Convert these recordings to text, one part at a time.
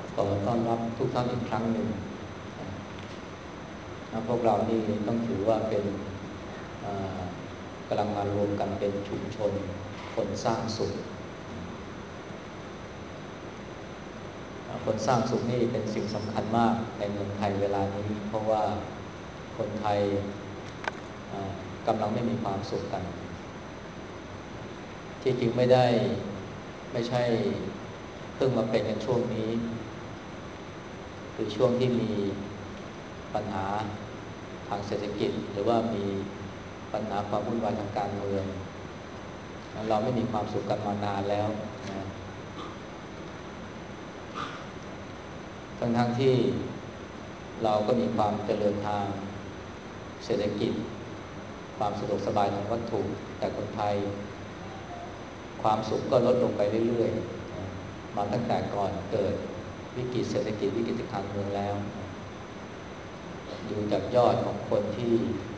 ขอต้อนรับทุกท่านอีกครั้งหนึ่งพวกเรานี่ต้องถือว่าเป็นกำลังมารวมกันเป็นชุมชนคนสร้างสุขคนสร้างสุขนี่เป็นสิ่งสำคัญมากในเมืองไทยเวลานี้เพราะว่าคนไทยกำลังไม่มีความสุขกันที่จริงไม่ใช่เพิ่งมาเป็นกันช่วงนี้คือช่วงที่มีปัญหาทางเศรษฐกิจหรือว่ามีปัญหาความวุ่นวายทางการเมืองเราไม่มีความสุขกันมานานแล้วนะทั้งที่เราก็มีความเจริญทางเศรษฐกิจความสะดวกสบายทางวัตถุแต่คนไทยความสุขก็ลดลงไปเรื่อยๆมาตั้งแต่ก่อนเกิดวิกฤตเศรษฐกิจวิกฤตทางการเมืองแล้วดูจากยอดของคนที่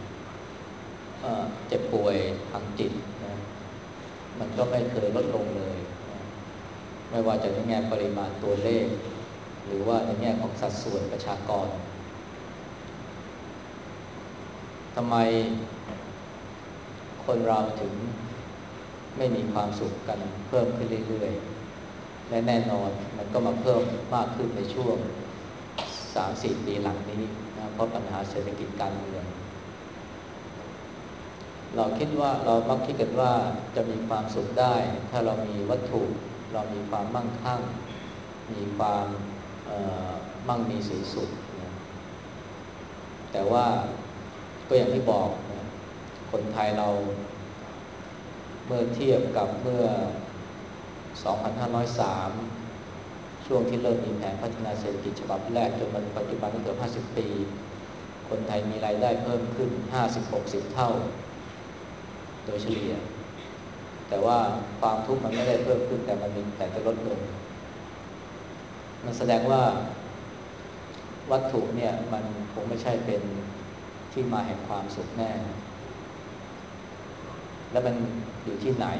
เจ็บป่วยทางจิตนะมันก็ไม่เคยลดลงเลยนะไม่ว่าจะในแง่ปริมาณตัวเลขหรือว่าในแง่ของสัดส่วนประชากรทำไมคนเราถึงไม่มีความสุขกันเพิ่มขึ้นเรื่อยๆและแน่นอนมันก็มาเพิ่มมากขึ้นในช่วง 3-4 ปีหลังนี้นะเพราะปัญหาเศรษฐกิจการเมืองเรามักคิดกันว่าจะมีความสุขได้ถ้าเรามีวัตถุเรามีความมั่งคั่งมีความมั่งมีสีสุขนะแต่ว่าก็อย่างที่บอกนะคนไทยเราเมื่อเทียบกับเมื่อ 2503 ช่วงที่เริ่มมีแผนพัฒนาเศรษฐกิจฉบับแรกจนมาถึงปัจจุบันเกือบ50 ปีคนไทยมีรายได้เพิ่มขึ้น 50-60 เท่าโดยเฉลี่ยแต่ว่าความทุกข์มันไม่ได้เพิ่มขึ้นแต่มันมีแต่จะลดลงมันแสดงว่าวัตถุเนี่ยมันคงไม่ใช่เป็นที่มาแห่งความสุขแน่แล้วมันอยู่ที่ไหน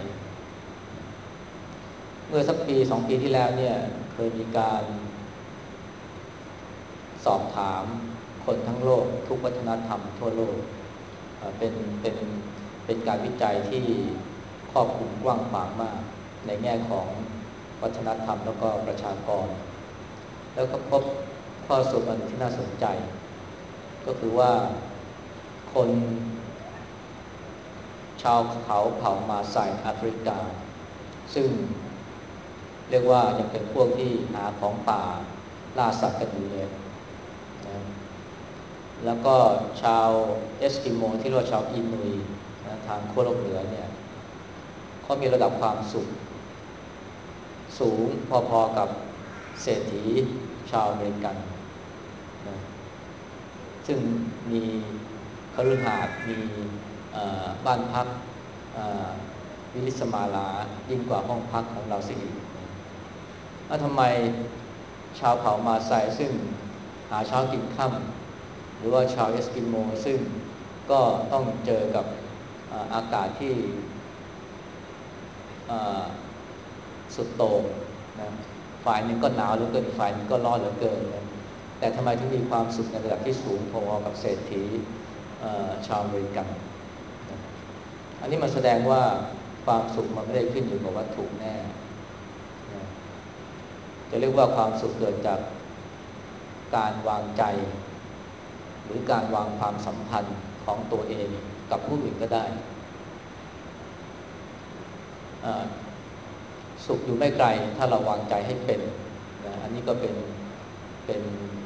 เมื่อสักปี2 ปีที่แล้วเนี่ยเคยมีการสอบถามคนทั้งโลกทุกวัฒนธรรมทั่วโลกเป็นเป็นเป็นการวิจัยที่ครอบคลุมกว้างขวางมากในแง่ของวัฒนธรรมแล้วก็ประชากรแล้วก็พบข้อสรุปอันที่น่าสนใจก็คือว่าคนชาวเขาเผ่ามาไซแอฟริกาซึ่งเรียกว่ายังเป็นพวกที่หาของป่าล่าสัตว์กันอยู่เลยนะแล้วก็ชาวเอสกิโมที่เรียกว่าชาวอินุยนะทางขั้วโลกเหนือเนี่ยเขามีระดับความสุขสูงพอๆกับเศรษฐีชาวอเมริกันนะซึ่งมีคฤหาสน์มีบ้านพักวิลิสมาลายิ่งกว่าห้องพักของเราเสียอีกแล้วทำไมชาวเผ่ามาไซซึ่งหาเช้ากินค่ำหรือว่าชาวเอสกิโมซึ่งก็ต้องเจอกับอากาศที่สุดโต่งนะฝ่ายหนึ่งก็หนาวเหลือเกินฝ่ายหนึ่งก็ร้อนเหลือเกินนะแต่ทำไมถึงมีความสุขในระดับที่สูงพอๆกับเศรษฐีชาวอเมริกันนะอันนี้มันแสดงว่าความสุขมันไม่ได้ขึ้นอยู่กับวัตถุแน่นะจะเรียกว่าความสุขเกิดจากการวางใจหรือการวางความสัมพันธ์ของตัวเองกับผู้อื่นก็ได้สุขอยู่ไม่ไกลถ้าเราวางใจให้เป็นนะอันนี้ก็เป็น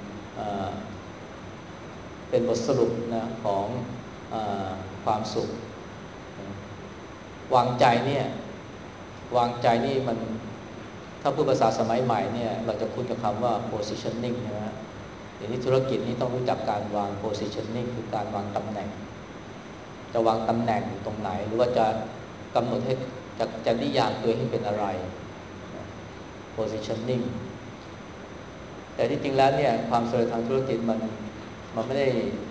เป็นบทสรุปนะของความสุขนะวางใจเนี่ยวางใจนี่มันถ้าพูดภาษาสมัยใหม่เนี่ยเราจะคุ้นกับคำว่า positioning ใช่ไหมเดี๋ยวนี้ธุรกิจนี้ต้องรู้จักการวาง positioning คือการวางตำแหน่งจะวางตำแหน่งอยู่ตรงไหนหรือว่าจะกำหนดให้จะนิยามตัวให้เป็นอะไร positioning แต่ที่จริงแล้วเนี่ยความสำเร็จทางธุรกิจมันไม่ได้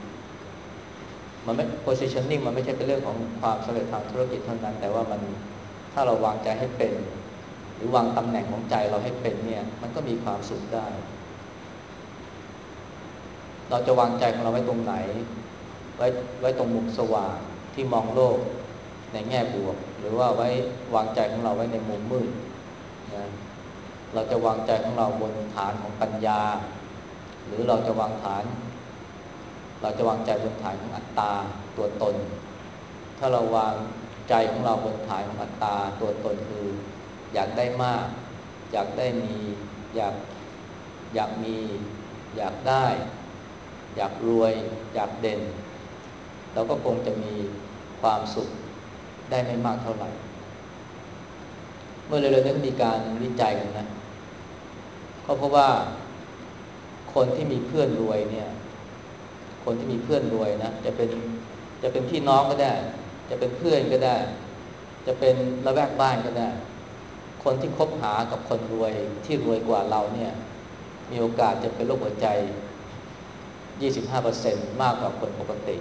positioning มันไม่ใช่เป็นเรื่องของความสำเร็จทางธุรกิจเท่านั้นแต่ว่ามันถ้าเราวางใจให้เป็นหรือวางตำแหน่งของใจเราให้เป็นเนี่ยมันก็มีความสุขได้เราจะวางใจของเราไว้ตรงไหนไว้ตรงมุมสว่างที่มองโลกในแง่บวกหรือว่าไว้วางใจของเราไว้ในมุมมืดนะเราจะวางใจของเราบนฐานของปัญญาหรือเราจะวางใจบนฐานของอัตตาตัวตนถ้าเราวางใจของเราบนฐานของอัตตาตัวตนคืออยากได้มากอยากได้มีอยากมีอยากได้อยากรวยอยากเด่นเราก็คงจะมีความสุขได้ไม่มากเท่าไหร่เมื่อเร็วๆนี้มีการวิจัยกันนะก็เพราะว่าคนที่มีเพื่อนรวยเนี่ยคนที่มีเพื่อนรวยนะจะเป็นพี่น้องก็ได้จะเป็นเพื่อนก็ได้จะเป็นละแวกบ้านก็ได้คนที่คบหากับคนรวยที่รวยกว่าเราเนี่ยมีโอกาสจะเป็นโรคหัวใจ 25% มากกว่าคนปกติ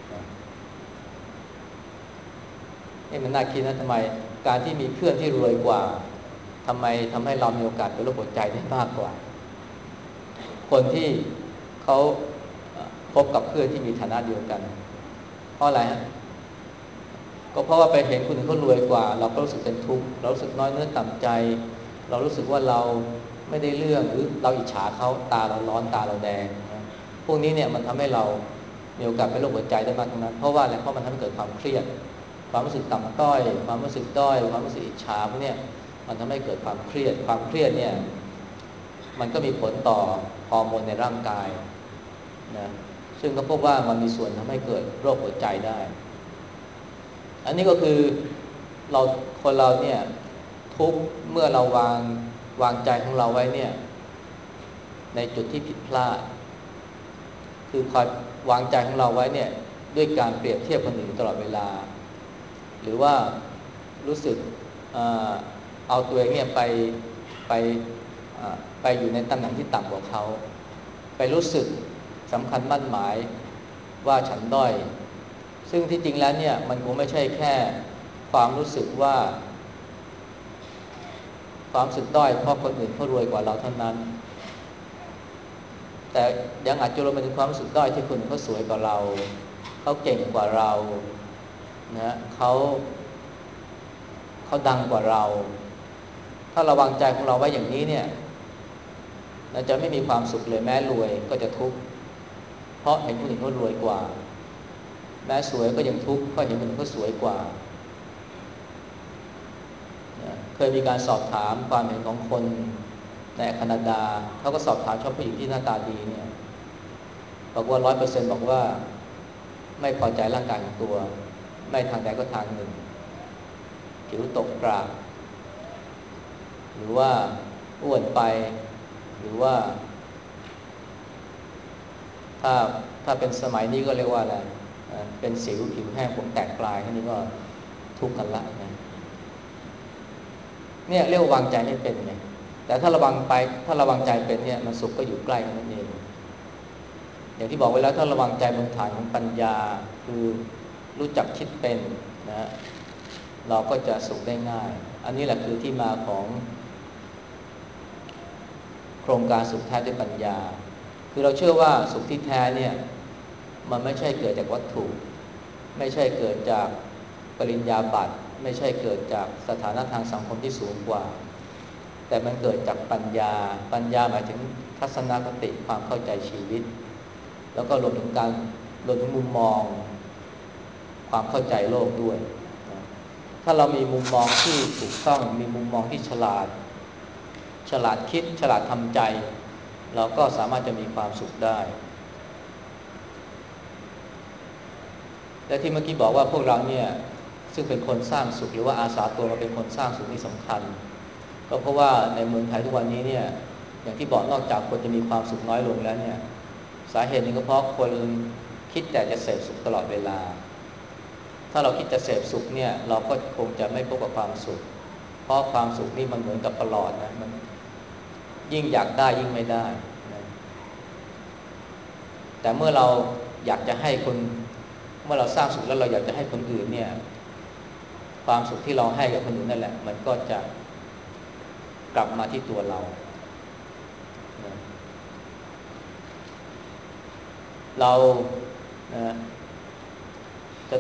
นี่มันน่าคิดนะทำไมการที่มีเพื่อนที่รวยกว่าทำให้เรามีโอกาสเป็นโรคหัวใจได้มากกว่าคนที่เขาพบกับเพื่อนที่มีฐานะเดียวกันเพราะอะไรฮะก็เพราะว่าไปเห็นคนอื่นเขารวยกว่าเราก็รู้สึกเป็นทุกข์เรารู้สึกน้อยเนื้อต่ำใจเรารู้สึกว่าเราไม่ได้เรื่องหรือเราอิจฉาเขาตาเราร้อนตาเราแดงนะพวกนี้เนี่ยมันทำให้เรามีโอกาสเป็นโรคหัวใจได้มากทั้งนั้นเพราะว่าอะไรเพราะมันทำให้เกิดความเครียดความรู้สึกต่ำต้อยความรู้สึกด้อยความรู้สึกอิจฉาพวกนี้มันทำให้เกิดความเครียดเนี่ยมันก็มีผลต่อฮอร์โมนในร่างกายนะซึ่งก็พบว่ามันมีส่วนทำให้เกิดโรคหัวใจได้อันนี้ก็คือคนเราเนี่ยทุกเมื่อเราวางใจของเราไว้เนี่ยในจุดที่ผิดพลาดคือคอยวางใจของเราไว้เนี่ยด้วยการเปรียบเทียบคนอื่นตลอดเวลาหรือว่ารู้สึกเอาตัวเองเนี่ยไปไปอยู่ในตำแหน่งที่ต่ำกว่าเขาไปรู้สึกสำคัญมั่นหมายว่าฉันด้อยซึ่งที่จริงแล้วเนี่ยมันคงไม่ใช่แค่ความรู้สึกว่าความรู้สึกด้อยเพราะคนอื่นเขารวยกว่าเราเท่านั้นแต่ยังอาจจะรวมไปถึงความรู้สึกด้อยที่คนอื่นเขาสวยกว่าเราเขาเก่งกว่าเรานะเขาดังกว่าเราถ้าเราวางใจของเราไว้อย่างนี้เนี่ยเราจะไม่มีความสุขเลยแม้รวยก็จะทุกข์เพราะเห็นคนอื่นเขารวยกว่าแม้สวยก็ยังทุกข์เพราะเห็นคนอื่นเขาสวยกว่าเคยมีการสอบถามความเห็นของคนในแคนาดาเขาก็สอบถามชอบผู้หญิงที่หน้าตาดีเนี่ยบอกว่า 100% บอกว่าไม่พอใจร่างกายของตัวไม่ทางใดก็ทางหนึ่งผิวตกกระหรือว่าอ้วนไปหรือว่าถ้าเป็นสมัยนี้ก็เรียกว่าอะไรเป็นสิวผิวแห้งผมแตกปลายแค่นี้ก็ทุกข์กันละนะเนี่ยเรียกว่าวางใจไม่เป็นไงแต่ถ้าระวังใจเป็นเนี่ยมันสุขก็อยู่ใกล้กันนั่นเองอย่างที่บอกไว้แล้วถ้าระวังใจบนฐานของปัญญาคือรู้จักคิดเป็นนะเราก็จะสุขได้ง่ายอันนี้แหละคือที่มาของโครงการสุขแท้ด้วยปัญญาคือเราเชื่อว่าสุขที่แท้เนี่ยมันไม่ใช่เกิดจากวัตถุไม่ใช่เกิดจากปริญญาบัตรไม่ใช่เกิดจากสถานะทางสังคมที่สูงกว่าแต่มันเกิดจากปัญญาหมายถึงทัศนคติความเข้าใจชีวิตแล้วก็รวมถึงมุมมองความเข้าใจโลกด้วยถ้าเรามีมุมมองที่ถูกต้องมีมุมมองที่ฉลาดคิดฉลาดทำใจเราก็สามารถจะมีความสุขได้และที่เมื่อกี้บอกว่าพวกเราเนี่ยซึ่งเป็นคนสร้างสุขหรือว่าอาสาตัวมาเป็นคนสร้างสุขนี่สำคัญก็เพราะว่าในเมืองไทยทุกวันนี้เนี่ยอย่างที่บอกนอกจากคนจะมีความสุขน้อยลงแล้วเนี่ยสาเหตุนึงก็เพราะคนคิดแต่จะเสพสุขตลอดเวลาถ้าเราคิดจะเสพสุขเนี่ยเราก็คงจะไม่พบกับความสุขเพราะความสุขนี่มันเหมือนกับประหลอดนะมันยิ่งอยากได้ยิ่งไม่ได้นะแต่เมื่อเราอยากจะให้คนเมื่อเราสร้างสุขแล้วเราอยากจะให้คนอื่นเนี่ยความสุขที่เราให้กับคนอื่นนั่นแหละมันก็จะกลับมาที่ตัวเรานะเรานะจะ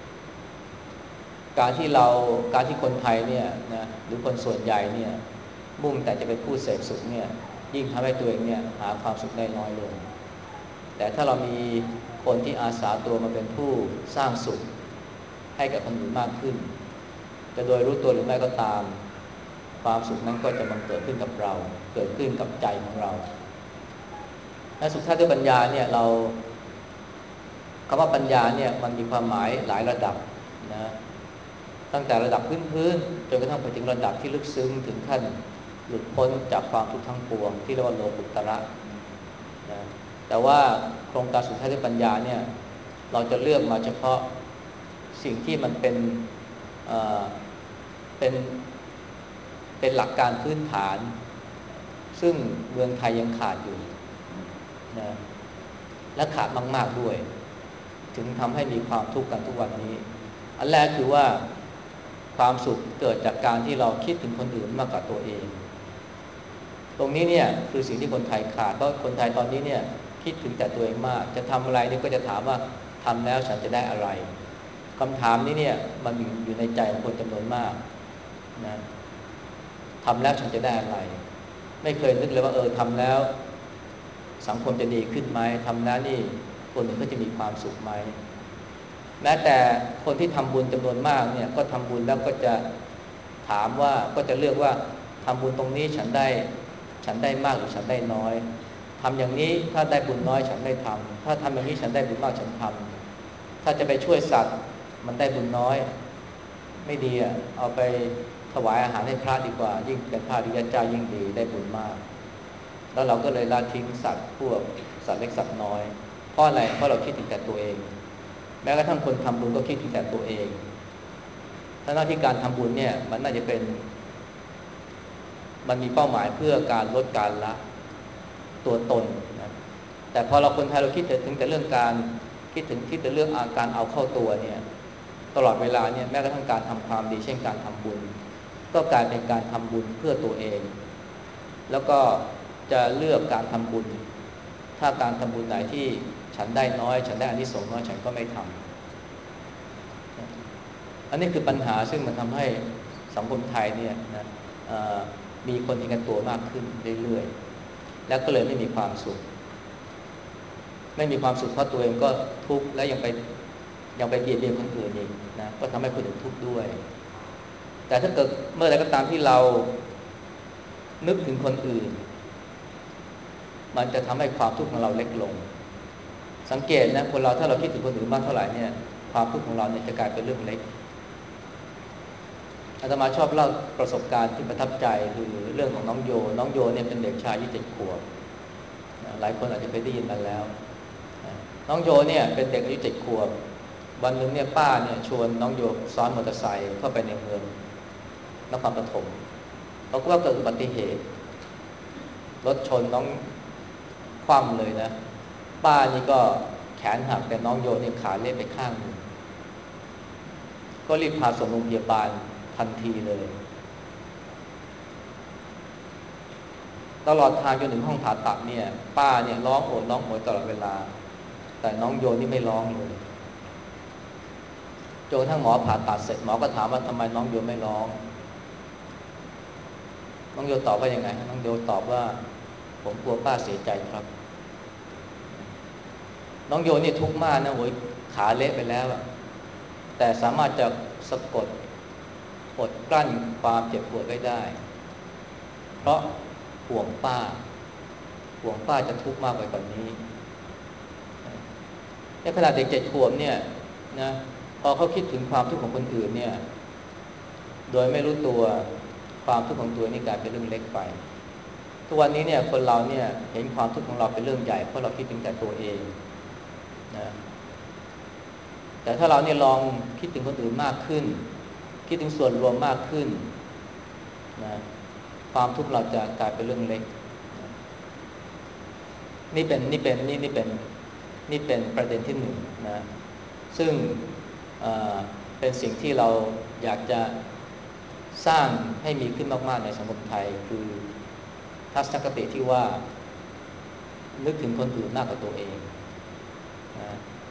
การที่คนไทยเนี่ยนะหรือคนส่วนใหญ่เนี่ยมุ่งแต่จะเป็นผู้เสพสุขเนี่ยยิ่งทำให้ตัวเองเนี่ยหาความสุขได้น้อยลงแต่ถ้าเรามีคนที่อาสาตัวมาเป็นผู้สร้างสุขให้กับคนอื่นมากขึ้นจะโดยรู้ตัวหรือไม่ก็ตามความสุขนั้นก็จะบังเกิดขึ้นกับเราเกิดขึ้นกับใจของเราและสุดท้ายด้วยปัญญาเนี่ยคำว่าปัญญาเนี่ยมันมีความหมายหลายระดับนะตั้งแต่ระดับพื้นๆจนกระทั่งไปถึงระดับที่ลึกซึ้งถึงขั้นหลุดพ้นจากความทุกข์ทั้งปวงที่เรียกว่าโลกุตตระนะแต่ว่าโครงการสุดท้ายด้วยปัญญาเนี่ยเราจะเลือกมาเฉพาะสิ่งที่มันเป็นเอ่อเป็นเป็นหลักการพื้นฐานซึ่งเมืองไทยยังขาดอยู่นะและขาดมากๆด้วยถึงทำให้มีความทุกข์กันทุกวันนี้อันแรกคือว่าความสุขเกิดจากการที่เราคิดถึงคนอื่นมากกว่าตัวเองตรงนี้เนี่ยคือสิ่งที่คนไทยขาดเพราะคนไทยตอนนี้เนี่ยคิดถึงแต่ตัวเองมากจะทำอะไรนี่ก็จะถามว่าทำแล้วฉันจะได้อะไรคำถามนี้เนี่ยมันอยู่ในใจของคนจำนวนมากนะทำแล้วฉันจะได้อะไรไม่เคยนึกเลยว่าทำแล้วสังคมจะดีขึ้นไหมทำแล้วนี่คนอื่นก็จะมีความสุขไหมแม้แต่คนที่ทำบุญจำนวนมากเนี่ยก็ทำบุญแล้วก็จะถามว่าก็จะเลือกว่าทำบุญตรงนี้ฉันได้มากหรือฉันได้น้อยทำอย่างนี้ถ้าได้บุญน้อยฉันไม่ทำถ้าทำอย่างนี้ฉันได้บุญมากฉันทำถ้าจะไปช่วยสัตว์มันได้บุญน้อยไม่ดีเอาไปถวายอาหารให้พระดีกว่ายิ่งเป็นพระอริยเจ้ายิ่งดีได้บุญมากแล้วเราก็เลยละทิ้งสัตว์พวกสัตว์เล็กสัตว์น้อยเพราะอะไรเพราะเราคิดถึงแต่ตัวเองแม้กระทั่งคนทำบุญก็คิดถึงแต่ตัวเองถ้าหน้าที่การทำบุญเนี่ยมันน่าจะเป็นมันมีเป้าหมายเพื่อการลดการละตัวตนนะแต่พอเราคนไทยเราคิดถึงแต่เรื่องการคิดแต่เรื่องการเอาเข้าตัวเนี่ยตลอดเวลาเนี่ยแม้กระทั่งการทำความดีเช่นการทำบุญก็กลายเป็นการทำบุญเพื่อตัวเองแล้วก็จะเลือกการทำบุญถ้าการทำบุญไหนที่ฉันได้น้อยฉันได้อานิสงส์น้อยฉันก็ไม่ทำอันนี้คือปัญหาซึ่งมันทำให้สังคมไทยเนี่ยนะมีคนเห็นแก่ตัวมากขึ้นเรื่อยๆแล้วก็เลยไม่มีความสุขเพราะตัวเองก็ทุกข์และยังไปเบียดเบียนคนอื่นอีกนะก็ทำให้คนอื่นทุกข์ด้วยแต่ถ้าเกิดเมื่อใดก็ตามที่เรานึกถึงคนอื่นมันจะทำให้ความทุกข์ของเราเล็กลงสังเกตนะคนเราถ้าเราคิดถึงคนอื่นมากเท่าไหร่เนี่ยความทุกข์ของเราเนี่ยจะกลายเป็นเรื่องเล็กอาตมาชอบเล่าประสบการณ์ที่ประทับใจคือเรื่องของน้องโยเนี่ยเป็นเด็กชายอายุ7 ขวบหลายคนอาจจะเคยได้ยินกันแล้วน้องโยเนี่ยเป็นเด็กอายุ7 ขวบวันหนึ่งเนี่ยป้าเนี่ยชวนน้องโยซ้อนมอเตอร์ไซค์เข้าไปในเมืองนครปฐมปรากฏว่าเกิดอุบัติเหตุรถชนน้องคว่ำเลยนะป้านี่ก็แขนหักแต่น้องโยนี่ขาเละไปข้างนึงก็รีบพาส่งโรงพยาบาลทันทีเลยตลอดทางจนถึงห้องผ่าตัดเนี่ยป้าเนี่ยร้องโอดร้องโอยตลอดเวลาแต่น้องโยนี่ไม่ร้องเลยจนกระทั่งหมอผ่าตัดเสร็จหมอก็ถามว่าทำไมน้องโยไม่ร้องน้องโยตอบว่ายังไงน้องโยตอบว่าผมกลัวป้าเสียใจครับน้องโยนี่ทุกข์มากนะโวยขาเละไปแล้วแต่สามารถจะสะกดอดกลั้นความเจ็บปวดไว้ได้เพราะห่วงป้าจะทุกข์มากไปกว่านี้ในขณะเด็ก7 ขวบเนี่ยนะพอเขาคิดถึงความทุกข์ของคนอื่นเนี่ยโดยไม่รู้ตัวความทุกข์ของตัวนี่กลายเป็นเรื่องเล็กไปทุกวันนี้เนี่ยคนเราเนี่ยเห็นความทุกข์ของเราเป็นเรื่องใหญ่เพราะเราคิดถึงแต่ตัวเองนะแต่ถ้าเราเนี่ยลองคิดถึงคนอื่นมากขึ้นคิดถึงส่วนรวมมากขึ้นนะความทุกข์เราจะกลายเป็นเรื่องเล็กนะนี่เป็นประเด็นที่1นะซึ่งเป็นสิ่งที่เราอยากจะสร้างให้มีขึ้นมากๆในสังคมไทยคือทัศนคติที่ว่านึกถึงคนอื่นมากกว่าตัวเองนะ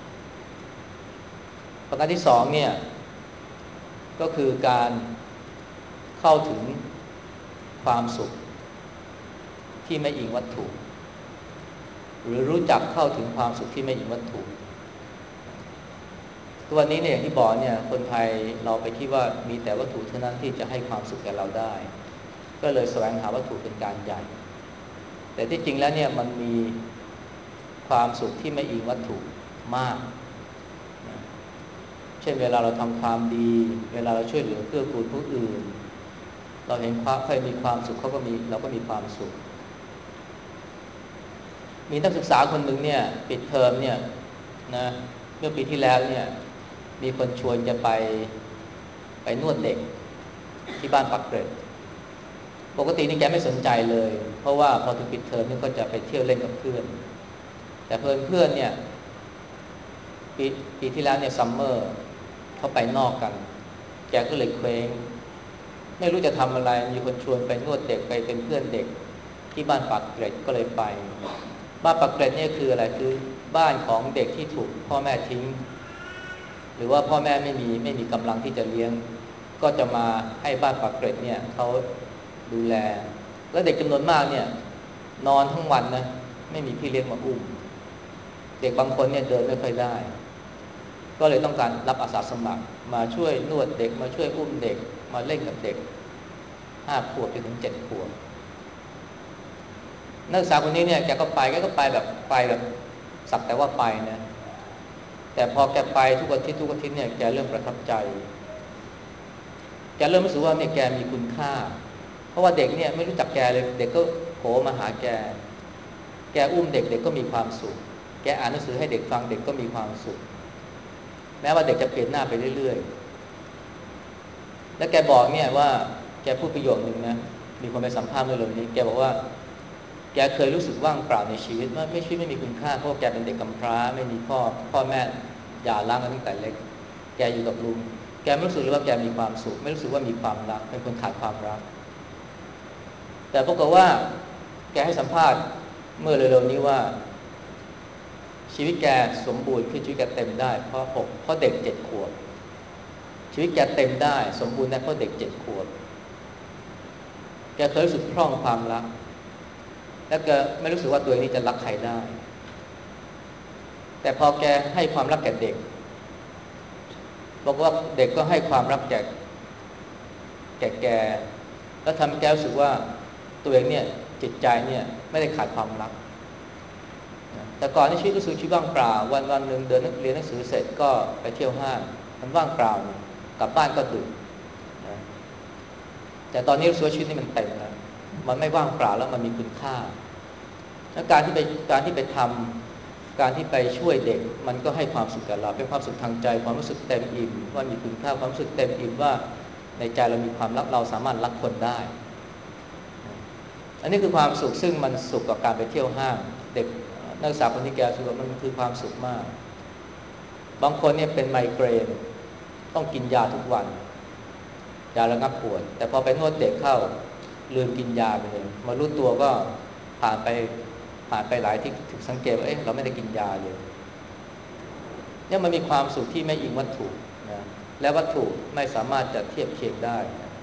ประการที่สองเนี่ยก็คือการเข้าถึงความสุขที่ไม่อิงวัตถุหรือรู้จักเข้าถึงความสุขที่ไม่อิงวัตถุตัวนี้เนี่ยอย่างที่บอกเนี่ยคนไทยเราไปคิดว่ามีแต่วัตถุเท่านั้นที่จะให้ความสุขแก่เราได้ก็เลยแสวงหาวัตถุเป็นการใหญ่แต่ที่จริงแล้วเนี่ยมันมีความสุขที่ไม่อิงวัตถุมากนะเช่นเวลาเราทำความดีเวลาเราช่วยเหลือเกื้อกูลผู้อื่นเราเห็นใครมีความสุขเราก็มีความสุขมีนักศึกษาคนหนึ่งเนี่ยปิดเทอมเนี่ยนะเมื่อปีที่แล้วเนี่ยมีคนชวนจะไปนวดเด็กที่บ้านปักเกร็ดปกตินี่แกไม่สนใจเลยเพราะว่าพอถึงปิดเทอมนี่ก็จะไปเที่ยวเล่นกับเพื่อนแต่เพื่อนเนี่ยปีที่แล้วเนี่ยซัมเมอร์เขาไปนอกกันแกก็เลยเคว้งไม่รู้จะทำอะไรมีคนชวนไปนวดเด็กไปเป็นเพื่อนเด็กที่บ้านปักเกร็ดก็เลยไปบ้านปักเกร็ดเนี่ยคืออะไรคือบ้านของเด็กที่ถูกพ่อแม่ทิ้งหรือว่าพ่อแม่ไม่มีกำลังที่จะเลี้ยงก็จะมาให้บ้านปักเกร็ดเนี่ยเขาดูแลแล้วเด็กจำนวนมากเนี่ยนอนทั้งวันนะไม่มีพี่เลี้ยงมาอุ้มเด็กบางคนเนี่ยเดินไม่ค่อยได้ก็เลยต้องการรับอาสาสมัครมาช่วยนวดเด็กมาช่วยอุ้มเด็กมาเล่นกับเด็ก5 ขวบจนถึง7 ขวบนักศึกษาคนนี้เนี่ยแกก็ไปแบบสักแต่ว่าไปนะแต่พอแกไปทุกอาทิตย์เนี่ยแกเริ่มประทับใจแกเริ่มรู้สึกว่าเนี่ยแกมีคุณค่าเพราะว่าเด็กเนี่ยไม่รู้จักแกเลยเด็กก็โผล่มาหาแกอุ้มเด็กเด็กก็มีความสุขแกอ่านหนังสือให้เด็กฟังเด็กก็มีความสุขแม้ว่าเด็กจะเปลี่ยนหน้าไปเรื่อยๆแล้วแกบอกเนี่ยว่าแกพูดประโยคนึงนะมีคนไปสัมภาษณ์เมื่อเร็วนี้แกบอกว่าแกเคยรู้สึกว่างเปล่าในชีวิตว่าชีวิตไม่มีคุณค่าเพราะแกเป็นเด็กกำพร้าไม่มีพ่อแม่หย่าร้างกันตั้งแต่เล็กแกอยู่กับลุงแกไม่รู้สึกเลยว่าแกมีความสุขไม่รู้สึกว่ามีความรักเป็นคนขาดความรักแต่ปรากฏว่าแกให้สัมภาษณ์เมื่อเร็วๆนี้ว่าชีวิตแกสมบูรณ์คือชีวิตแกเต็มได้เพราะเด็ก7 ขวบชีวิตแกเต็มได้สมบูรณ์ได้เพราะเด็ก7 ขวบแกเคยรู้สึกพร่องความรักแล้วแกไม่รู้สึกว่าตัวเองนี่จะรักใครได้แต่พอแกให้ความรักแก่เด็กบอกว่าเด็กก็ให้ความรักแกแล้วทำให้แกรู้สึกว่าตัวเองเนี่ยจิตใจเนี่ยไม่ได้ขาดความรักแต่ก่อนที่ชีวิตรู้สึกชีวิตว่างเปล่าวันหนึ่งเดินเรียนหนังสือเสร็จก็ไปเที่ยวห้างมันว่างเปล่ากลับบ้านก็ดึกนะแต่ตอนนี้รู้สึกว่าชีวิตนี่มันเต็มแล้วมันไม่ว่างเปล่าแล้วมันมีคุณค่าและการที่ไปทำการที่ไปช่วยเด็กมันก็ให้ความสุขแก่เราเป็นความสุขทางใจความรู้สึกเต็มอิ่มว่ามีคุณค่าความรู้สึกเต็มอิ่มว่าในใจเรามีความรักเราสามารถรักคนได้อันนี้คือความสุขซึ่งมันสุขกับการไปเที่ยวห้างเด็กนักศึกษาคนที่แกสุขมันคือความสุขมากบางคนเนี่ยเป็นไมเกรนต้องกินยาทุกวันยาระงับปวดแต่พอไปนวดเด็กเข้าลืมกินยาไปเลยมารู้ตัวก็ผ่านไปหลายที่ถึงสังเกตว่าเราไม่ได้กินยาเลยเนี่ยมันมีความสุขที่ไม่อิงวัตถุนะและวัตถุไม่สามารถจะเทียบเคียงได้นะ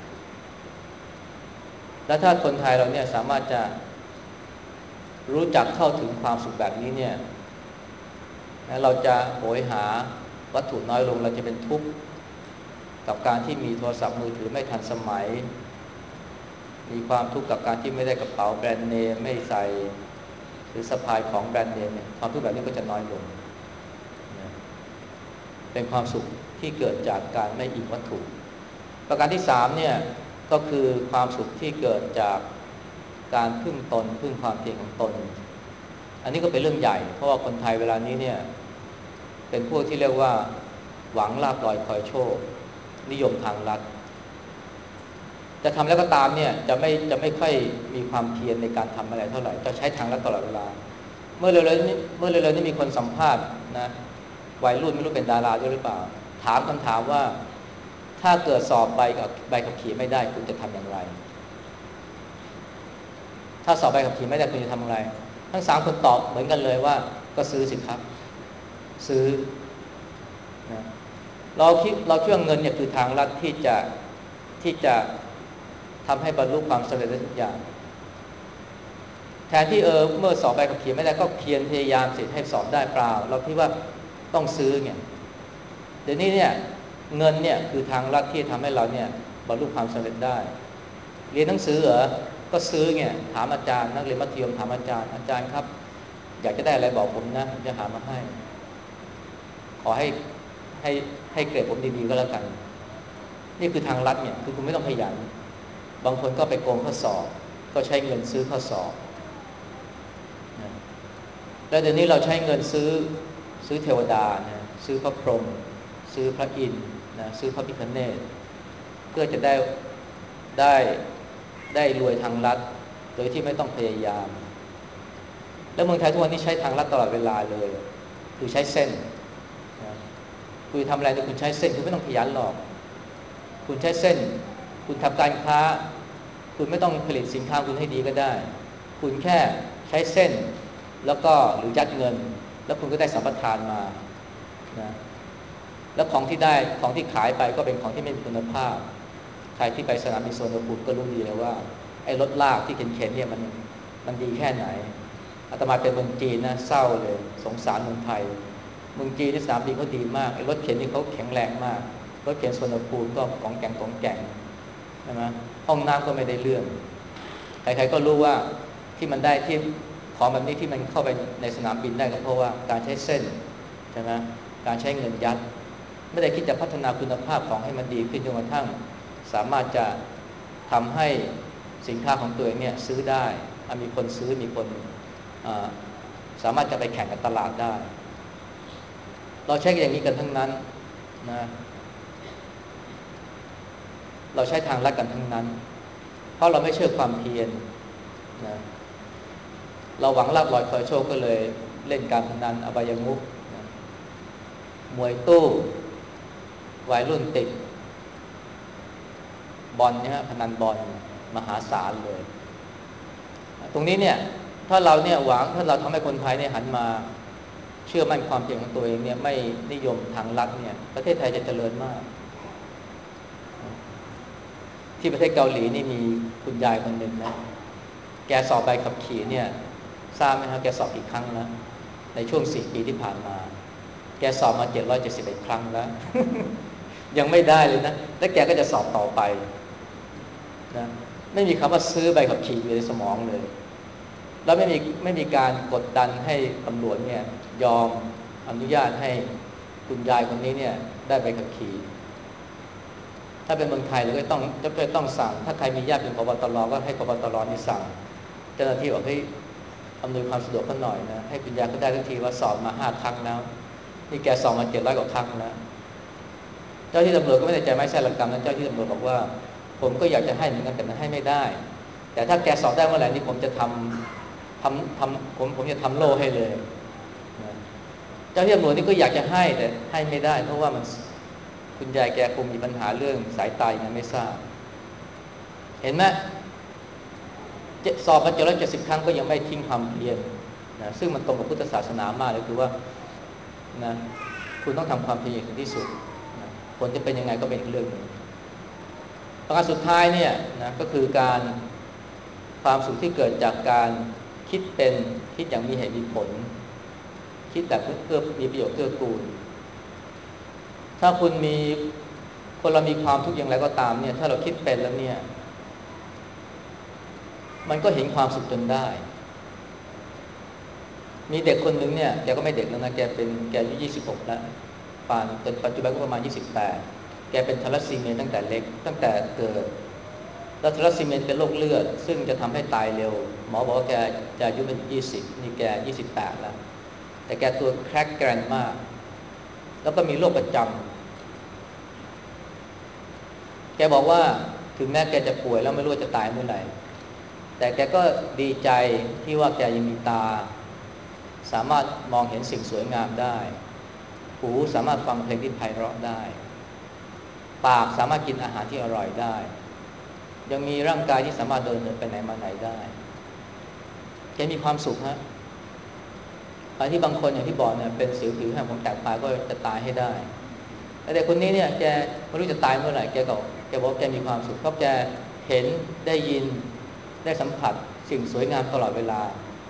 แล้วถ้าคนไทยเราเนี่ยสามารถจะรู้จักเข้าถึงความสุขแบบนี้เนี่ยเราจะโหยหาวัตถุน้อยลงเราจะเป็นทุกข์กับการที่มีโทรศัพท์มือถือไม่ทันสมัยมีความทุกข์กับการที่ไม่ได้กระเป๋าแบรนด์เนมไม่ใส่หรือสะพายของแบรนด์เนมเนี่ยความทุกข์แบบนี้ก็จะน้อยลงนะเป็นความสุขที่เกิดจากการไม่อิงวัตถุประการที่3เนี่ยก็คือความสุขที่เกิดจากการพึ่งตนพึ่งความเพียรของตนอันนี้ก็เป็นเรื่องใหญ่เพราะว่าคนไทยเวลานี้เนี่ยเป็นพวกที่เรียกว่าหวังลาภลอยคอยโชคนิยมทางลัดจะทำแล้วก็ตามเนี่ยจะไม่ค่อยมีความเพียรในการทำอะไรเท่าไหร่จะใช้ทางลัดตลอดเวลาเมื่อเร็วๆนี้มีคนสัมภาษณ์นะวัยรุ่นไม่รู้เป็นดาราด้วยหรือเปล่าถามคำถามว่าถ้าเกิดสอบใบขับขี่ไม่ได้คุณจะทำอย่างไรถ้าสอบใบขับขี่ไม่ได้คุณจะทำอะไรทั้ง3 คนตอบเหมือนกันเลยว่าก็ซื้อสิครับซื้อนะเราคิดว่าเงินเนี่ยคือทางลัดที่จะทำให้บรรลุความสำเร็จได้ทุกอย่างแทนที่เมื่อสอบใบขับขี่ไม่ได้ก็เพียรพยายามสิให้สอบได้เปล่าเราคิดว่าต้องซื้อไงเดี๋ยวนี้เนี่ยเงินเนี่ยคือทางลัดที่ทำให้เราเนี่ยบรรลุความสำเร็จได้เรียนหนังสือเหรอก็ซื้อไงถามอาจารย์นักเรียนมัธยมถามอาจารย์ครับอยากจะได้อะไรบอกผมนะผมจะหามาให้ขอให้ให้เกรดผมดีๆก็แล้วกันนี่คือทางลัดเนี่ยคือคุณไม่ต้องขยันบางคนก็ไปโกงข้อสอบก็ใช้เงินซื้อข้อสอบนะแล้วเดี๋ยวนี้เราใช้เงินซื้อเทวดานะซื้อพระพรหมซื้อพระอินทร์นะซื้อพระพิฆเนศเพื่อจะได้ได้รวยทางลัดโดยที่ไม่ต้องพยายามแล้วเมืองไทยทุกวันนี้ใช้ทางลัดตลอดเวลาเลยคือใช้เส้นนะคุณทำอะไรแต่คุณใช้เส้นคุณไม่ต้องขยันหรอกคุณใช้เส้นคุณทำการค้าคุณไม่ต้องผลิตสินค้าคุณให้ดีก็ได้คุณแค่ใช้เส้นแล้วก็หรือยัดเงินแล้วคุณก็ได้สัมปทานมานะแล้วของที่ขายไปก็เป็นของที่ไม่มีคุณภาพใครที่ไปสนามบินสุวรรณภูมิก็รู้ดีเลยว่าไอ้รถลากที่เข็นๆเนี่ยมันดีแค่ไหนอาตมาเป็นเมืองจีนนะเศร้าเลยสงสารเมืองไทยเมืองจีนที่สนามบินเขาดีมากไอ้รถเข็นนี่เขาแข็งแรงมากรถเข็นสุวรรณภูมิก็ของแก่งใช่ไหมห้องน้ำก็ไม่ได้เรื่องใครๆก็รู้ว่าที่มันได้ที่ของแบบนี้ที่มันเข้าไปในสนามบินได้ก็เพราะว่าการใช้เส้นใช่ไหมการใช้เงินยัดไม่ได้คิดจะพัฒนาคุณภาพของให้มันดีขึ้นจนกระทั่งสามารถจะทำให้สินค้าของตัวเองเนี่ยซื้อได้มีคนซื้อมีคนสามารถจะไปแข่งกันตลาดได้เราใช้อย่างนี้กันทั้งนั้นนะเราใช้ทางลัดกันทั้งนั้นเพราะเราไม่เชื่อความเพียรนะเราหวังลาภลอยคอยโชคก็เลยเล่นการพนันอบายมุขนะมวยตู้วัยรุ่นติดบอลเนี่ยพนันบอลมหาศาลเลยตรงนี้เนี่ยถ้าเราเนี่ยหวังถ้าเราทำให้คนไทยเนี่ยหันมาเชื่อมั่นความเพียรของตัวเองเนี่ยไม่นิยมทางลัดเนี่ยประเทศไทยจะเจริญมากที่ประเทศเกาหลีนี่มีคุณยายคนหนึ่งนะแกสอบใบขับขี่เนี่ยทราบไหมครับแกสอบกี่ครั้งแล้วในช่วง4 ปีที่ผ่านมาแกสอบมา771 ครั้งแล้ว ยังไม่ได้เลยนะและแกก็จะสอบต่อไปนะไม่มีคำว่าซื้อใบขับขี่อยู่ในสมองเลยแล้วไม่มีการกดดันให้ตำรวจเนี่ยยอมอนุญาตให้คุณยายคนนี้เนี่ยได้ใบขับขี่ถ้าเป็นเมืองไทยเราก็ต้องสั่งถ้าใครมีญาติเป็นผบ.ตร.ก็ให้ผบ.ตร.นี่สั่งเจ้าหน้าที่บอกให้อำนวยความสะดวกเขาหน่อยนะให้คุณยายก็ได้ทันทีว่าสอบมา5 ครั้งแล้วนี่แกสอบมา700 กว่าครั้งแล้วเจ้าที่ตำรวจก็ไม่ได้ใจไม้แส้ระกรรมนะเจ้าที่ตำรวจบอกว่าผมก็อยากจะให้เหมือนกันแต่ให้ไม่ได้แต่ถ้าแกสอบได้เมื่อไหร่นี่ผมจะผมจะทำโล่ให้เลยนะเจ้าที่ตำรวจนี่ก็อยากจะให้แต่ให้ไม่ได้เพราะว่ามันคุณยายแกคงมีปัญหาเรื่องสายตายังไม่ทราบเห็นไหมสอบมา770 ครั้งก็ยังไม่ทิ้งความเพียรนะซึ่งมันตรงกับพุทธศาสนามากเลยคือว่านะคุณต้องทำความเพียรอย่างถึงที่สุดนะผลจะเป็นยังไงก็เป็นอีกเรื่องหนึ่งประการสุดท้ายเนี่ยนะก็คือการความสุขที่เกิดจากการคิดอย่างมีเหตุมีผลคิดแต่เพื่อมีประโยชน์เกื้อกูลถ้าคุณมีคนเรามีความทุกข์อย่างไรก็ตามเนี่ยถ้าเราคิดเป็นแล้วเนี่ยมันก็เห็นความสุขจนได้มีเด็กคนหนึ่งเนี่ยแกก็ไม่เด็กแล้วนะแกอายุ26แล้วปัจจุบันก็ประมาณ28แกเป็นทาลัสซีเมียตั้งแต่เล็กตั้งแต่เกิดแล้วทาลัสซีเมียเป็นโรคเลือดซึ่งจะทำให้ตายเร็วหมอบอกว่าแกจะอายุไม่ถึง20นี่แก28แล้วแต่แกตัวแคร็กแกรนมากแล้วก็มีโรคประจำแกบอกว่าถึงแม้แกจะป่วยแล้วไม่รู้จะตายเมื่อไหร่แต่แกก็ดีใจที่ว่าแกยังมีตาสามารถมองเห็นสิ่งสวยงามได้หูสามารถฟังเพลงที่ไพเราะได้ปากสามารถกินอาหารที่อร่อยได้ยังมีร่างกายที่สามารถเดินไปไหนมาไหนได้แกมีความสุขฮะที่บางคนอย่างที่บอกเนี่ยเป็นสิวผิวแห้งผมแตกตายก็จะตายให้ได้แต่เด็กคนนี้เนี่ยแกไม่รู้จะตายเมื่อไหร่แกบอกแกมีความสุขเพราะแกเห็นได้ยินได้สัมผัสสิ่งสวยงามตลอดเวลา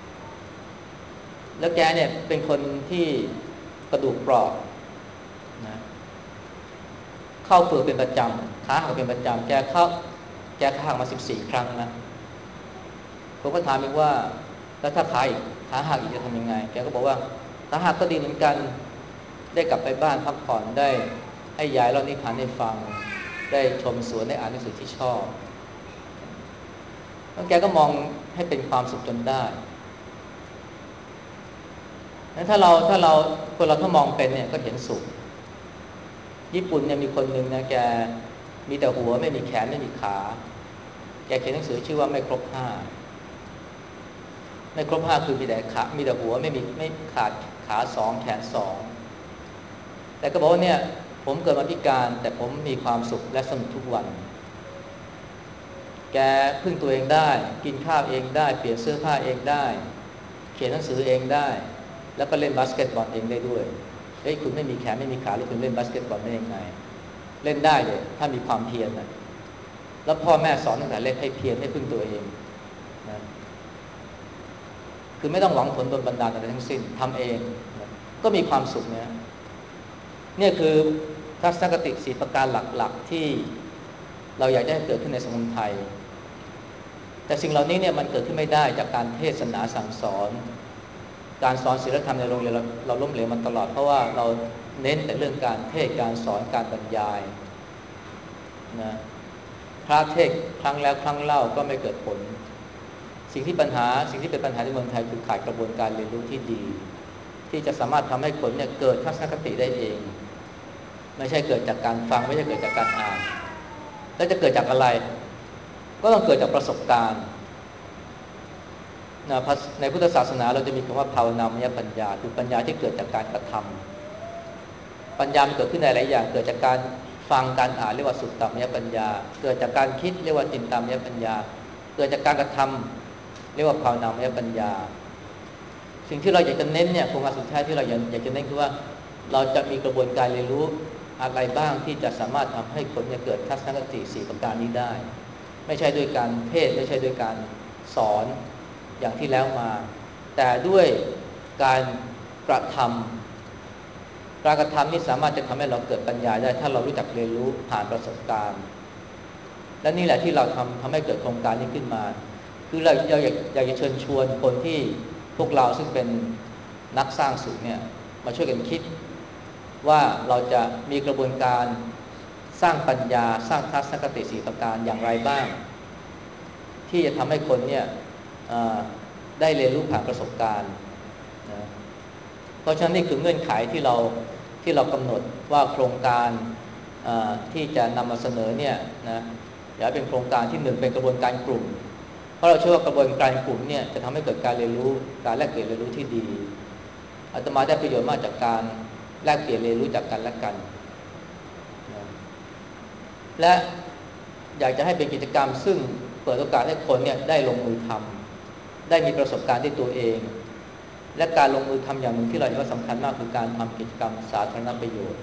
แล้วแกเนี่ยเป็นคนที่กระดูกเปราะนะเข้าเฝือกเป็นประจำขาหักเป็นประจำแกขาหักมา14 ครั้งนะผมก็ถามอีกว่าแล้วถ้าขาหักอีกจะทำยังไงแกก็บอกว่าขาหักก็ดีเหมือนกันได้กลับไปบ้านพักผ่อนได้ให้ยายเล่านิทานให้ฟังได้ชมสวนได้อ่านหนังสือที่ชอบแล้วแกก็มองให้เป็นความสุขจนได้งั้นถ้าเราคนเราถ้ามองเป็นเนี่ยก็เห็นสุขญี่ปุ่นเนี่ยมีคนหนึ่งนะแกมีแต่หัวไม่มีแขนไม่มีขาแกเขียนหนังสือชื่อว่าไม่ครบห้าคือมีแต่ขามีแต่หัวไม่ขาดขาสองแขนสองแต่ก็บอกว่าเนี่ยผมเกิดมาพิการแต่ผมมีความสุขและสนุกทุกวันแกพึ่งตัวเองได้กินข้าวเองได้เปลี่ยนเสื้อผ้าเองได้เขียนหนังสือเองได้แล้วก็เล่นบาสเกตบอลเองได้ด้วยเฮ้ยคุณไม่มีแขนไม่มีขาแล้วคุณเล่นบาสเกตบอลได้ยังไงเล่นได้เลยถ้ามีความเพียรนะแล้วพ่อแม่สอนตั้งแต่เล็กให้เพียรให้พึ่งตัวเองนะคือไม่ต้องหวังผลโดนบันดาลอะไรทั้งสิ้นทำเองนะก็มีความสุขเนี่ยคือทัศนคติ4 ประการหลักๆที่เราอยากให้เกิดขึ้นในสังคมไทยแต่สิ่งเหล่านี้เนี่ยมันเกิดขึ้นไม่ได้จากการเทศนาสั่งสอนการสอนศีลธรรมในโรงเรียนเราล้มเหลวมาตลอดเพราะว่าเราเน้นแต่เรื่องการเทศการสอนการบรรยายนะพระเทศครั้งแล้วครั้งเล่าก็ไม่เกิดผลสิ่งที่เป็นปัญหาในเมืองไทยคือขาดกระบวนการเรียนรู้ที่ดีที่จะสามารถทำให้คนเนี่ยเกิดทัศนคติได้เองไม่ใช่เกิดจากการฟังไม่ใช่เกิดจากการอ่านแล้วจะเกิดจากอะไรก็ต้องเกิดจากประสบการณ์ในพุทธศาสนาเราจะมีคำว่าภาวนามยปัญญาคือปัญญาที่เกิดจากการกระทำปัญญาเกิดขึ้นในหลายอย่างเกิดจากการฟังการอ่านเรียกว่าสุตตมยปัญญาเกิดจากการคิดเรียกว่าจินตามยปัญญาเกิดจากการกระทำเรียกว่าภาวนามยปัญญาสิ่งที่เราอยากจะเน้นเนี่ยโครงการสุดท้ายที่เราอยากจะเน้นคือว่าเราจะมีกระบวนการเรียนรู้อะไรบ้างที่จะสามารถทำให้คนเกิดทัศนคติ4 ประการนี้ได้ไม่ใช่ด้วยการเทศไม่ใช่ด้วยการสอนอย่างที่แล้วมาแต่ด้วยการกระทำนี่สามารถจะทำให้เราเกิดปัญญาได้ถ้าเรารู้จักเรียนรู้ผ่านประสบการณ์และนี่แหละที่เราทำให้เกิดโครงการนี้ขึ้นมาคือเราอยากจะเชิญชวนคนที่พวกเราซึ่งเป็นนักสร้างสุขเนี่ยมาช่วยกันคิดว่าเราจะมีกระบวนการสร้างปัญญาสร้างทัศนคติ4 ประการอย่างไรบ้างที่จะทำให้คนเนี่ยได้เรียนรู้ผ่านประสบการณ์นะเพราะฉะนั้นนี่คือเงื่อนไขที่เรากำหนดว่าโครงการที่จะนำมาเสนอเนี่ยนะอย่าเป็นโครงการที่1เป็นกระบวนการกลุ่มเพราะเราเชื่อว่ากระบวนการกลุ่มเนี่ยจะทำให้เกิดการเรียนรู้การแลกเปลี่ยนเรียนรู้ที่ดีอาตมาได้ประโยชน์มากจากการแลกเปลี่ยนเรียนรู้จากกันและกันนะและอยากจะให้เป็นกิจกรรมซึ่งเปิดโอกาสให้คนเนี่ยได้ลงมือทำได้มีประสบการณ์ที่ตัวเองและการลงมือทำอย่างหนึ่งที่เราเห็นว่าสำคัญมากคือการทำกิจกรรมสาธารณประโยชน์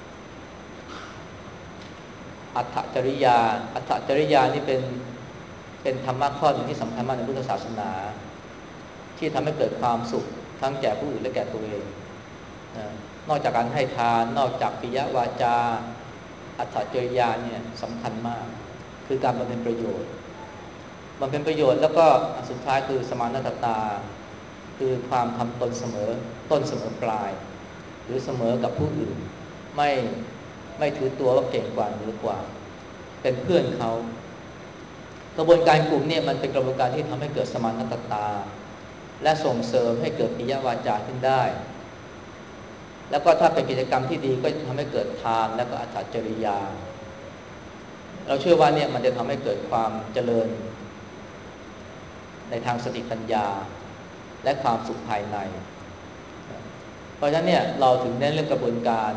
อัตถจริยานี่เป็นธรรมะข้อหนึ่งที่สำคัญมากในพุทธศาสนาที่ทำให้เกิดความสุขทั้งแก่ผู้อื่นและแก่ตัวเองนอกจากการให้ทานนอกจากปิยวาจาอัตถจริยาเนี่ยสำคัญมากคือการบำเพ็ญประโยชน์แล้วก็สุดท้ายคือสมานตตาคือความทำตนเสมอต้นเสมอปลายหรือเสมอกับผู้อื่นไม่ถือตัวว่าเก่งกว่าหรือกว่าเป็นเพื่อนเขากระบวนการกลุ่มเนี่ยมันเป็นกระบวนการที่ทำให้เกิดสมานตตาและส่งเสริมให้เกิดปิยวาจาขึ้นได้แล้วก็ถ้าเป็นกิจกรรมที่ดีก็ทำให้เกิดทานและก็อัตถจริยาเราเชื่อว่าเนี่ยมันจะทำให้เกิดความเจริญในทางสติปัญญาและความสุขภายในเพราะฉะนั้นเนี่ยเราถึงเน้นเรื่องกระบวนการ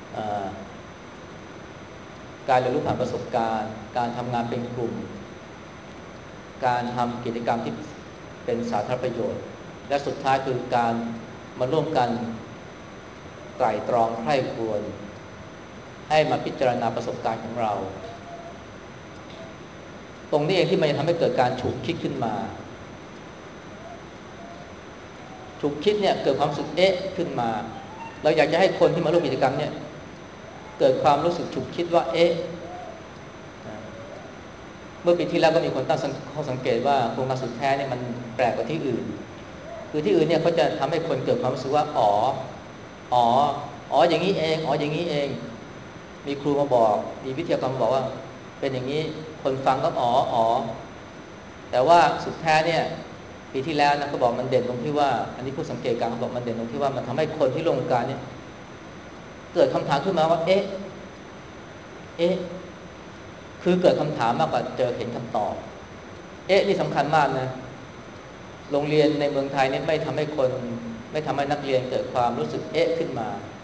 การเรียนรู้ผ่านประสบการณ์การทำงานเป็นกลุ่มการทำกิจกรรมที่เป็นสาธารณประโยชน์และสุดท้ายคือการมาร่วมกันไตร่ตรองใคร่ครวญให้มาพิจารณาประสบการณ์ของเราตรงนี้เองที่มันจะทำให้เกิดการฉุกคิดขึ้นมาฉุกคิดเนี่ยเกิดความรู้สึกขึ้นมาเราอยากจะให้คนที่มาร่วมกิจกรรมเนี่ยเกิดความรู้สึกฉุกคิดว่าเมื่อปีที่แล้วก็มีคนตั้งข้อสังเกตว่าโครงการสุดแท้เนี่ยมันแปลกกว่าที่อื่นคือที่อื่นเนี่ยเขาจะทำให้คนเกิดความรู้สึกว่าอ๋ออย่างนี้เองอย่างนี้เองมีครูมาบอกมีวิทยากรมาบอกว่าเป็นอย่างนี้คนฟังก็แต่ว่าสุดแท้เนี่ยปีที่แล้วนะเขาบอกมันเด่นตรงที่ว่าอันนี้ผู้สังเกตการเขาบอกมันเด่นตรงที่ว่ามันทำให้คนที่ลงการเนี่ยเกิดคำถามขึ้นมาว่าคือเกิดคำถามมากกว่าเจอเห็นคำตอบนี่สำคัญมากนะโรงเรียนในเมืองไทยนี่ไม่ทำให้นักเรียนเกิดความรู้สึกขึ้นมา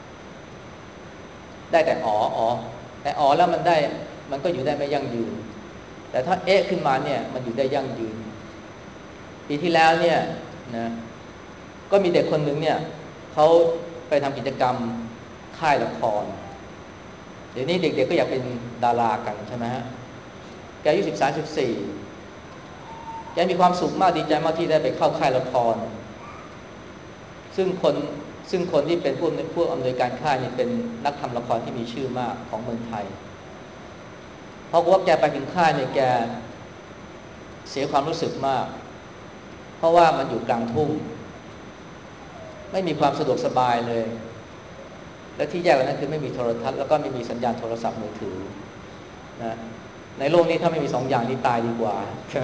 ได้แต่แต่แล้วมันก็อยู่ได้ไม่ยั่งยืนแต่ถ้าขึ้นมาเนี่ยมันอยู่ได้ยั่งยืนปีที่แล้วเนี่ยนะก็มีเด็กคนหนึ่งเนี่ยเขาไปทำกิจกรรมค่ายละครเดี๋ยวนี้เด็กๆก็อยากเป็นดารากันใช่ไหมฮะแกอายุ13-14แกมีความสุขมากดีใจมากที่ได้ไปเข้าค่ายละครซึ่งคนที่เป็นผู้อำนวยการค่ายนี่เป็นนักทำละครที่มีชื่อมากของเมืองไทยเพราะว่าแกไปถึงค่ายเนี่ยแกเสียความรู้สึกมากเพราะว่ามันอยู่กลางทุ่งไม่มีความสะดวกสบายเลยและที่แย่กว่านั้นคือไม่มีโทรทัศน์แล้วก็ไม่มีสัญญาณโทรศัพท์มือถือนะในโลกนี้ถ้าไม่มี2 อย่างนี้ตายดีกว่า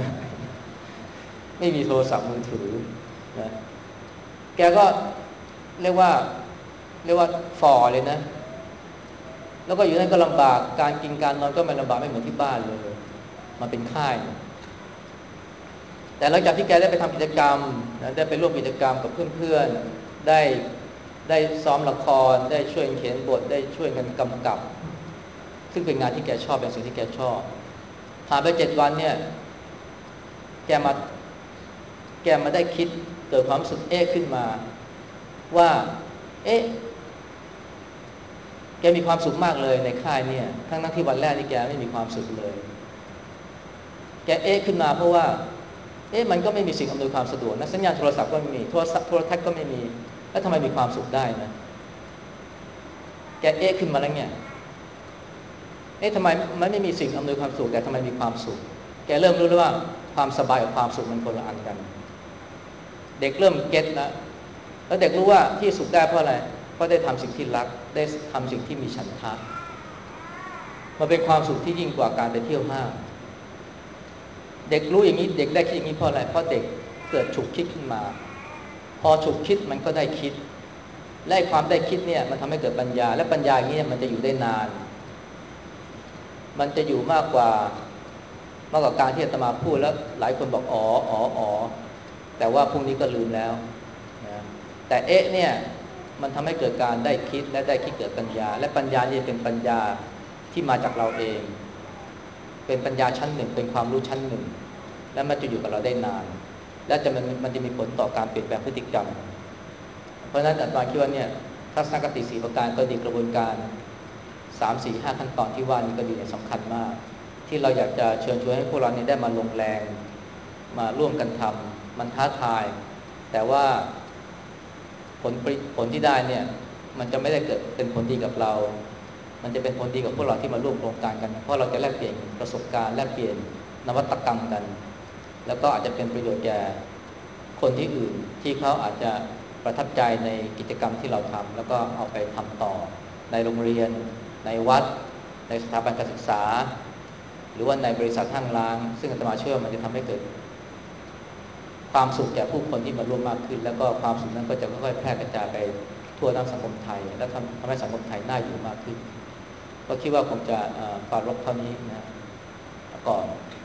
ไม่มีโทรศัพท์มือถือนะแกก็เรียกว่าฝ่อเลยนะแล้วก็อยู่นั่นก็ลำบากการกินการนอนก็ไม่ลำบากไม่เหมือนที่บ้านเลยมาเป็นค่ายแต่หลังจากที่แกได้ไปทำกิจกรรมได้ไปร่วมกิจกรรมกับเพื่อนๆได้ซ้อมละครได้ช่วยเขียนบทได้ช่วยกันกำกับซึ่งเป็นงานที่แกชอบเป็นสิ่งที่แกชอบผ่านไป7 วันเนี่ยแกมาได้คิดเกิดความรู้สึกขึ้นมาว่าแกมีความสุขมากเลยในค่ายเนี่ยทั้งที่วันแรกนี่แกไม่มีความสุขเลยแกขึ้นมาเพราะว่ามันก็ไม่มีสิ่งอำนวยความสะดวกนะสัญญาณโทรศัพท์ก็ไม่มีโทรทัศน์ก็ไม่มีแล้วทำไมมีความสุขได้นะแกขึ้นมาแล้วเนี่ยทำไมมันไม่มีสิ่งอำนวยความสุขแต่ทำไมมีความสุขแกเริ่มรู้แล้วว่าความสบายกับความสุขมันคนละอันกันเด็กเริ่มเก็ตแล้วเด็กรู้ว่าที่สุขได้เพราะอะไรเพราะได้ทำสิ่งที่รักได้ทำสิ่งที่มีฉันทะมันเป็นความสุขที่ยิ่งกว่าการไปเที่ยวห้างเด็กรู้อย่างนี้เด็กได้คิดอย่างนี้เพราะอะไรเพราะเด็กเกิดฉุกคิดขึ้นมาพอฉุกคิดมันก็ได้คิดและความได้คิดเนี่ยมันทำให้เกิดปัญญาและปัญญาอย่างนี้มันจะอยู่ได้นานมันจะอยู่มากกว่าการที่อาตมาพูดแล้วหลายคนบอกแต่ว่าพรุ่งนี้ก็ลืมแล้วนะแต่เนี่ยมันทำให้เกิดการได้คิดและได้คิดเกิดปัญญาและปัญญานี่เป็นปัญญาที่มาจากเราเองเป็นปัญญาชั้นหนึ่งเป็นความรู้ชั้นหนึ่งและมันจะอยู่กับเราได้นานและมันจะมีผลต่อการเปลี่ยนแปลงพฤติกรรมเพราะฉะนั้นอาตมาคิดว่าเนี่ยทัศนคติ4 ประการก็ดีกระบวนการ3 4 5ขั้นตอนที่ว่านี้ก็ดีสำคัญมากที่เราอยากจะเชิญชวนให้พวกเราเนี่ยได้มาลงแรงมาร่วมกันทำมันท้าทายแต่ว่าผลที่ได้เนี่ยมันจะไม่ได้เกิดเป็นผลดีกับเรามันจะเป็นผลดีกับพวกเราที่มาร่วมโครงการกันเพราะเราจะแลกเปลี่ยนประสบการณ์แลกเปลี่ยนนวัตกรรมกันแล้วก็อาจจะเป็นประโยชน์แก่คนที่อื่นที่เขาอาจจะประทับใจในกิจกรรมที่เราทำแล้วก็เอาไปทำต่อในโรงเรียนในวัดในสถาบันการศึกษาหรือว่าในบริษัทห้างร้านซึ่งอาตมาเชื่อมันจะทำให้เกิดความสุขแก่ผู้คนที่มาร่วมมากขึ้นแล้วก็ความสุขนั้นก็จะค่อยๆแพร่กระจายไปทั่วทั้งสังคมไทยและทำให้สังคมไทยน่าอยู่มากขึ้นก็คิดว่าคงจะปรารภเท่านี้นะก่อน